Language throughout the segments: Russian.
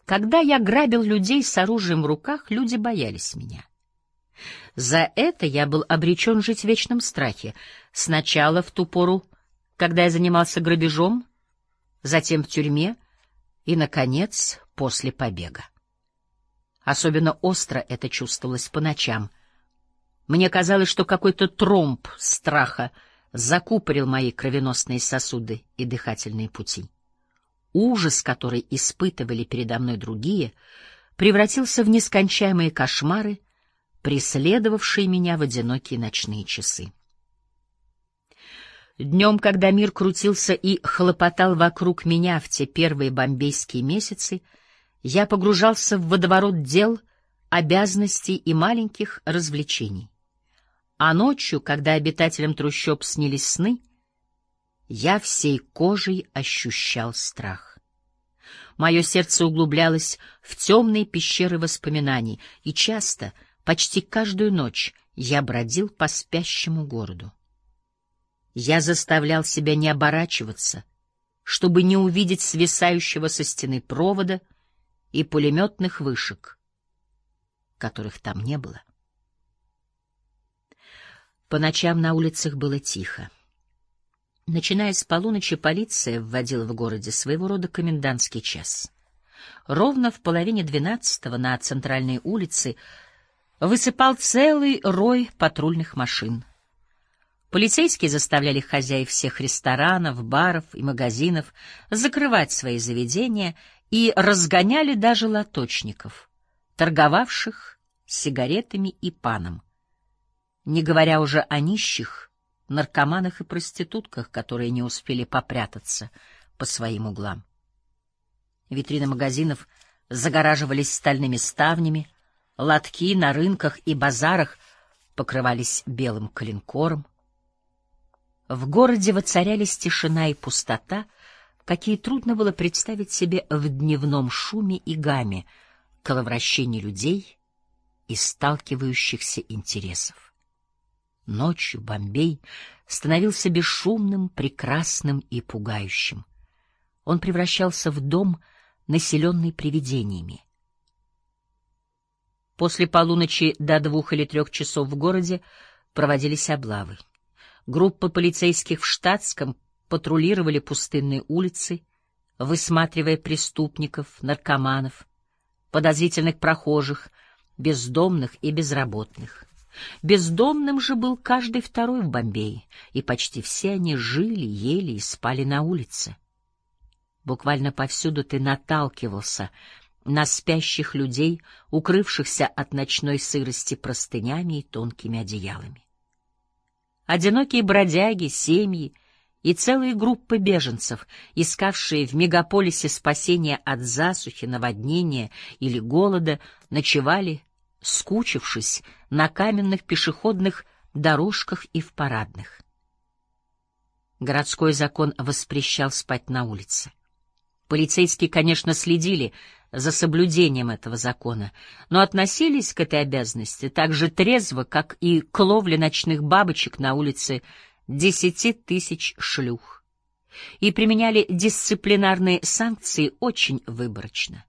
Когда я грабил людей с оружием в руках, люди боялись меня. За это я был обречен жить в вечном страхе. Сначала в ту пору, когда я занимался грабежом, затем в тюрьме и, наконец, после побега. Особенно остро это чувствовалось по ночам. Мне казалось, что какой-то тромб страха закупорил мои кровеносные сосуды и дыхательные пути. Ужас, который испытывали передо мной другие, превратился в нескончаемые кошмары, преследовавшие меня в одинокие ночные часы. Днем, когда мир крутился и хлопотал вокруг меня в те первые бомбейские месяцы, я погружался в водоворот дел, обязанностей и маленьких развлечений. А ночью, когда обитателям трущоб снились сны, я всей кожей ощущал страх. Мое сердце углублялось в темные пещеры воспоминаний, и часто, почти каждую ночь, я бродил по спящему городу. Я заставлял себя не оборачиваться, чтобы не увидеть свисающего со стены провода и пулеметных вышек, которых там не было. По ночам на улицах было тихо. Начиная с полуночи, полиция вводила в городе своего рода комендантский час. Ровно в 11:30 на центральной улице высыпал целый рой патрульных машин. Полицейские заставляли хозяев всех ресторанов, баров и магазинов закрывать свои заведения и разгоняли даже лоточников, торговавших сигаретами и паном, не говоря уже о нищих, наркоманах и проститутках, которые не успели попрятаться по своим углам. Витрины магазинов загораживались стальными ставнями, лотки на рынках и базарах покрывались белым коленкором. В городе воцарялись тишина и пустота, какие трудно было представить себе в дневном шуме и гамме, коловращении людей и сталкивающихся интересов. Ночью Бомбей становился бесшумным, прекрасным и пугающим. Он превращался в дом, населенный привидениями. После полуночи до 2 или 3 часов в городе проводились облавы. Группы полицейских в штатском патрулировали пустынные улицы, высматривая преступников, наркоманов, подозрительных прохожих, бездомных и безработных. Бездомным же был каждый второй в Бомбее, и почти все они жили, ели и спали на улице. Буквально повсюду ты наталкивался на спящих людей, укрывшихся от ночной сырости простынями и тонкими одеялами. Одинокие бродяги, семьи и целые группы беженцев, искавшие в мегаполисе спасения от засухи, наводнения или голода, ночевали, скучившись на каменных пешеходных дорожках и в парадных. Городской закон воспрещал спать на улице. Полицейские, конечно, следили за соблюдением этого закона, но относились к этой обязанности так же трезво, как и к ловле ночных бабочек на улице 10 тысяч шлюх, и применяли дисциплинарные санкции очень выборочно.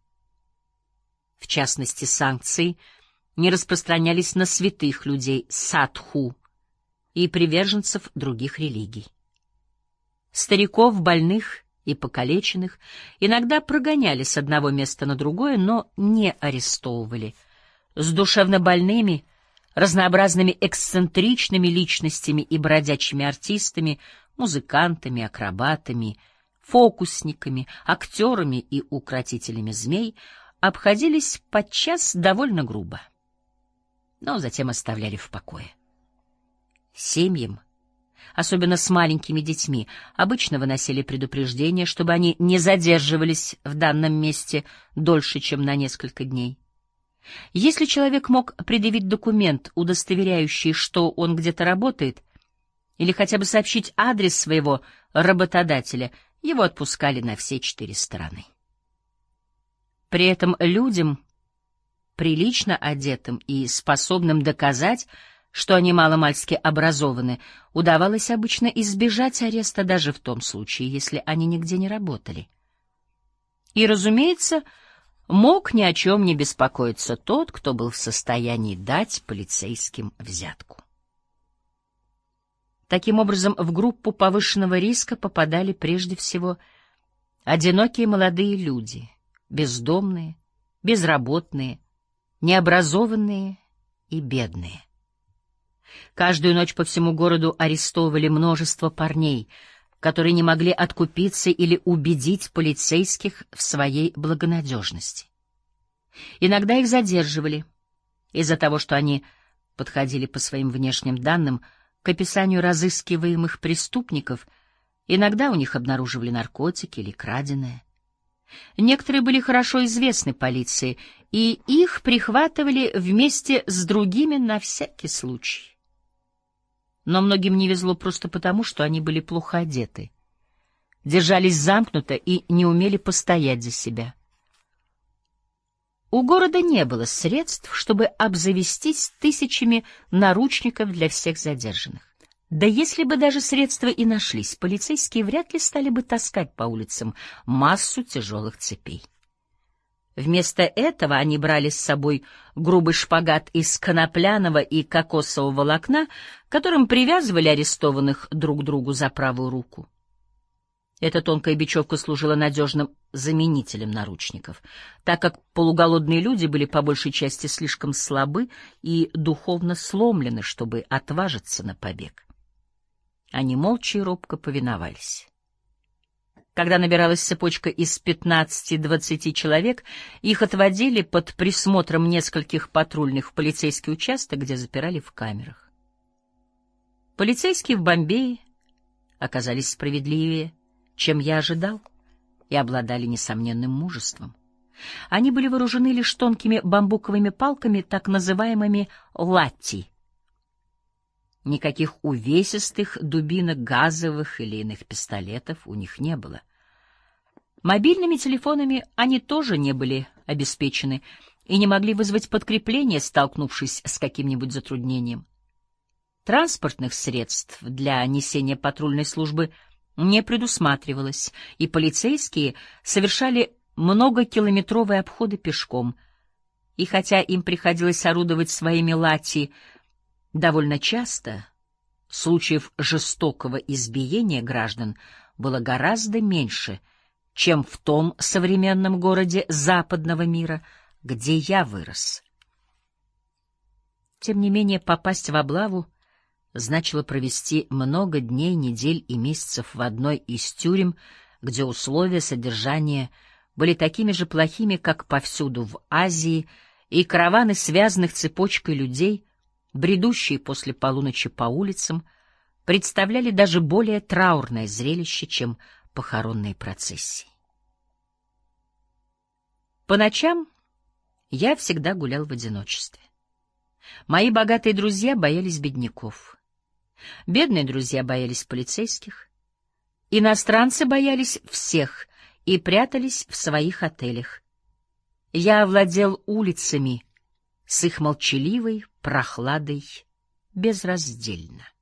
В частности, санкции не распространялись на святых людей садху и приверженцев других религий. Стариков, больных и покалеченных иногда прогоняли с одного места на другое, но не арестовывали. С душевнобольными, разнообразными эксцентричными личностями и бродячими артистами, музыкантами, акробатами, фокусниками, актерами и укротителями змей обходились подчас довольно грубо, но затем оставляли в покое. Семьям, особенно с маленькими детьми, обычно выносили предупреждение, чтобы они не задерживались в данном месте дольше, чем на несколько дней. Если человек мог предъявить документ, удостоверяющий, что он где-то работает, или хотя бы сообщить адрес своего работодателя, его отпускали на все 4 стороны. При этом людям, прилично одетым и способным доказать, что они маломальски образованы, удавалось обычно избежать ареста даже в том случае, если они нигде не работали. И, разумеется, мог ни о чем не беспокоиться тот, кто был в состоянии дать полицейским взятку. Таким образом, в группу повышенного риска попадали прежде всего одинокие молодые люди, бездомные, безработные, необразованные и бедные. Каждую ночь по всему городу арестовывали множество парней, которые не могли откупиться или убедить полицейских в своей благонадежности. Иногда их задерживали из-за того, что они подходили по своим внешним данным к описанию разыскиваемых преступников, иногда у них обнаруживали наркотики или краденое. Некоторые были хорошо известны полиции, и их прихватывали вместе с другими на всякий случай. Но многим не везло просто потому, что они были плохо одеты, держались замкнуто и не умели постоять за себя. У города не было средств, чтобы обзавестись тысячами наручников для всех задержанных. Да если бы даже средства и нашлись, полицейские вряд ли стали бы таскать по улицам массу тяжелых цепей. Вместо этого они брали с собой грубый шпагат из конопляного и кокосового волокна, которым привязывали арестованных друг к другу за правую руку. Эта тонкая бечевка служила надежным заменителем наручников, так как полуголодные люди были по большей части слишком слабы и духовно сломлены, чтобы отважиться на побег. Они молча и робко повиновались. Когда набиралась цепочка из 15-20 человек, их отводили под присмотром нескольких патрульных в полицейский участок, где запирали в камерах. Полицейские в Бомбее оказались справедливее, чем я ожидал, и обладали несомненным мужеством. Они были вооружены лишь тонкими бамбуковыми палками, так называемыми латти. Никаких увесистых дубинок, газовых или иных пистолетов у них не было. Мобильными телефонами они тоже не были обеспечены и не могли вызвать подкрепление, столкнувшись с каким-нибудь затруднением. Транспортных средств для несения патрульной службы не предусматривалось, и полицейские совершали многокилометровые обходы пешком. И хотя им приходилось орудовать своими лати довольно часто, случаев жестокого избиения граждан было гораздо меньше, чем в том современном городе западного мира, где я вырос. Тем не менее, попасть в облаву значило провести много дней, недель и месяцев в одной из тюрем, где условия содержания были такими же плохими, как повсюду в Азии, и караваны связанных цепочкой людей, бредущие после полуночи по улицам, представляли даже более траурное зрелище, чем похоронные процессии. По ночам я всегда гулял в одиночестве. Мои богатые друзья боялись бедняков. Бедные друзья боялись полицейских. Иностранцы боялись всех и прятались в своих отелях. Я овладел улицами с их молчаливой прохладой безраздельно.